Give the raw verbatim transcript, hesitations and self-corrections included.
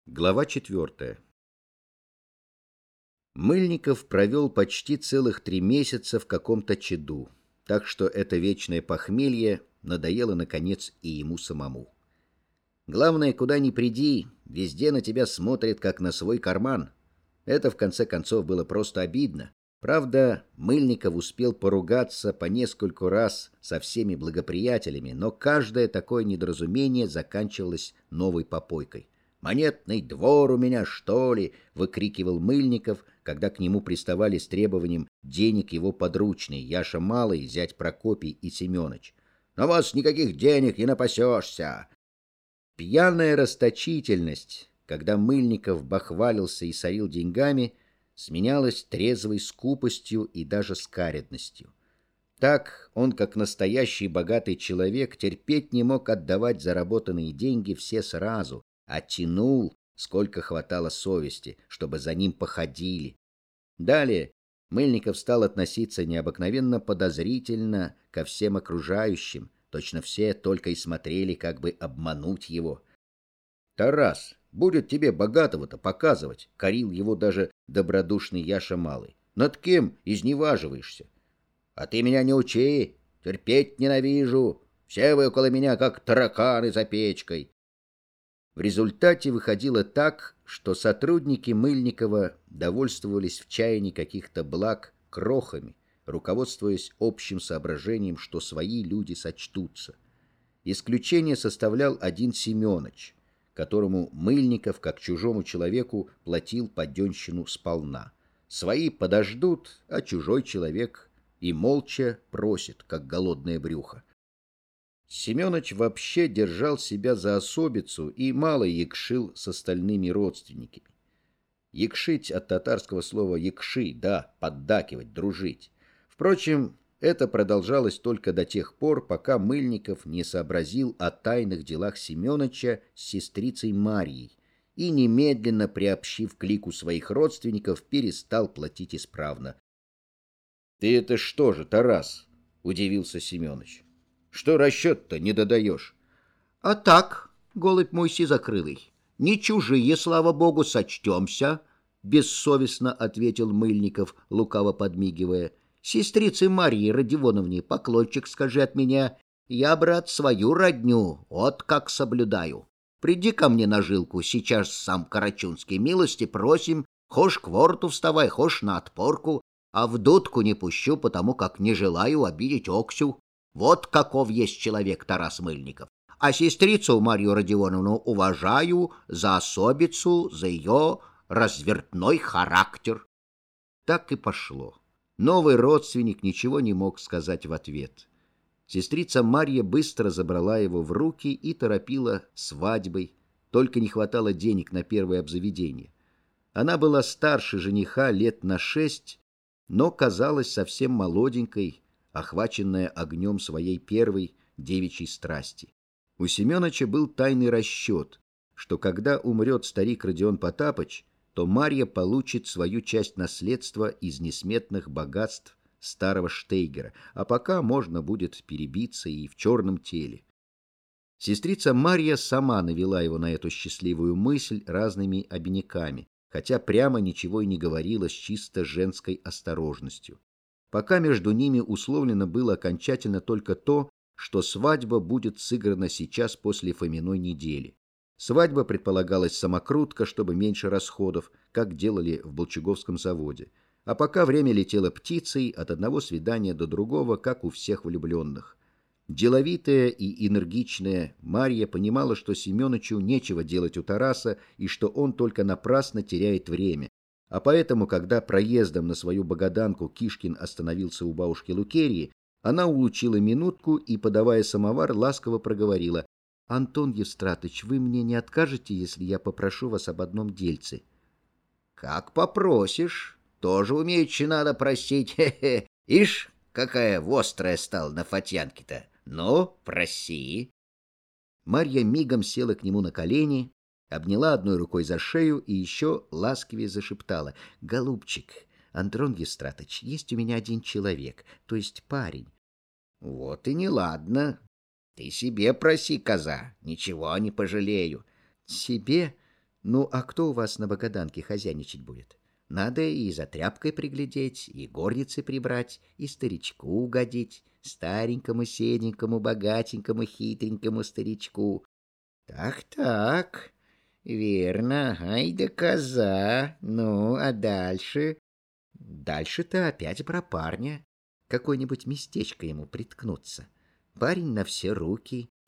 Глава четвертая. Мыльников провел почти целых три месяца в каком-то чаду, так что это вечное похмелье надоело, наконец, и ему самому. Главное, куда ни приди, везде на тебя смотрят, как на свой карман. Это, в конце концов, было просто обидно. Правда, Мыльников успел поругаться по нескольку раз со всеми благоприятелями, но каждое такое недоразумение заканчивалось новой попойкой. «Монетный двор у меня, что ли?» — выкрикивал Мыльников, когда к нему приставали с требованием денег его подручные Яша Малый, зять Прокопий и Семёныч. «На вас никаких денег не напасешься!» Пьяная расточительность, когда Мыльников бахвалился и сорил деньгами, сменялась трезвой скупостью и даже скаредностью. Так он, как настоящий богатый человек, терпеть не мог отдавать заработанные деньги все сразу, а тянул, сколько хватало совести, чтобы за ним походили. Далее Мыльников стал относиться необыкновенно подозрительно ко всем окружающим, точно все только и смотрели, как бы обмануть его. «Тарас, будет тебе богатого-то показывать», — корил его даже добродушный Яша Малый. «Над кем изневаживаешься? А ты меня не учи, терпеть ненавижу, все вы около меня, как тараканы за печкой». В результате выходило так, что сотрудники Мыльникова довольствовались в чаянии каких-то благ крохами, руководствуясь общим соображением, что свои люди сочтутся. Исключение составлял один Семёныч, которому Мыльников, как чужому человеку, платил поденщину сполна. Свои подождут, а чужой человек и молча просит, как голодное брюхо. Семёныч вообще держал себя за особицу и мало якшил с остальными родственниками. Якшить от татарского слова «якши», да, поддакивать, дружить. Впрочем, это продолжалось только до тех пор, пока Мыльников не сообразил о тайных делах Семёныча с сестрицей Марьей и, немедленно приобщив к лику своих родственников, перестал платить исправно. — Ты это что же, Тарас? — удивился Семёныч. — Что расчет-то не додаешь? — А так, голубь мой сизокрылый, не чужие, слава богу, сочтемся, — бессовестно ответил Мыльников, лукаво подмигивая. — Сестрице Марье Родионовне поклончик скажи от меня. Я, брат, свою родню, вот как соблюдаю. Приди ко мне на жилку, сейчас сам Карачунский, милости просим, хошь к ворту вставай, хошь на отпорку, а в дудку не пущу, потому как не желаю обидеть Оксю. Вот каков есть человек Тарас Мыльников. А сестрицу Марью Родионовну уважаю за особицу, за ее развертной характер. Так и пошло. Новый родственник ничего не мог сказать в ответ. Сестрица Марья быстро забрала его в руки и торопила свадьбой, только не хватало денег на первое обзаведение. Она была старше жениха лет на шесть, но казалась совсем молоденькой, охваченная огнем своей первой девичьей страсти. У Семёныча был тайный расчет, что когда умрет старик Родион Потапыч, то Марья получит свою часть наследства из несметных богатств старого Штейгера, а пока можно будет перебиться и в черном теле. Сестрица Марья сама навела его на эту счастливую мысль разными обиняками, хотя прямо ничего и не говорила с чисто женской осторожностью. Пока между ними условлено было окончательно только то, что свадьба будет сыграна сейчас после Фоминой недели. Свадьба предполагалась самокрутка, чтобы меньше расходов, как делали в Болчаговском заводе. А пока время летело птицей от одного свидания до другого, как у всех влюбленных. Деловитая и энергичная Марья понимала, что Семёнычу нечего делать у Тараса и что он только напрасно теряет время. А поэтому, когда проездом на свою Богоданку Кишкин остановился у бабушки Лукерьи, она улучила минутку и, подавая самовар, ласково проговорила: — Антон Евстратыч, вы мне не откажете, если я попрошу вас об одном дельце? — Как попросишь. Тоже умеючи надо просить. Хе-хе. Ишь, какая вострая стала на Фатьянке-то. Ну, проси. Марья мигом села к нему на колени, обняла одной рукой за шею и еще ласковее зашептала: — Голубчик, Андрон Евстратыч, есть у меня один человек, то есть парень. — Вот и неладно. Ты себе проси, коза, ничего не пожалею. — Себе? Ну, а кто у вас на Богоданке хозяйничать будет? Надо и за тряпкой приглядеть, и горницы прибрать, и старичку угодить, старенькому, седенькому, богатенькому, хитренькому старичку. Так-так, верно, ай да коза. Ну, а дальше? Дальше-то опять про парня. Какое-нибудь местечко ему приткнуться. Парень на все руки,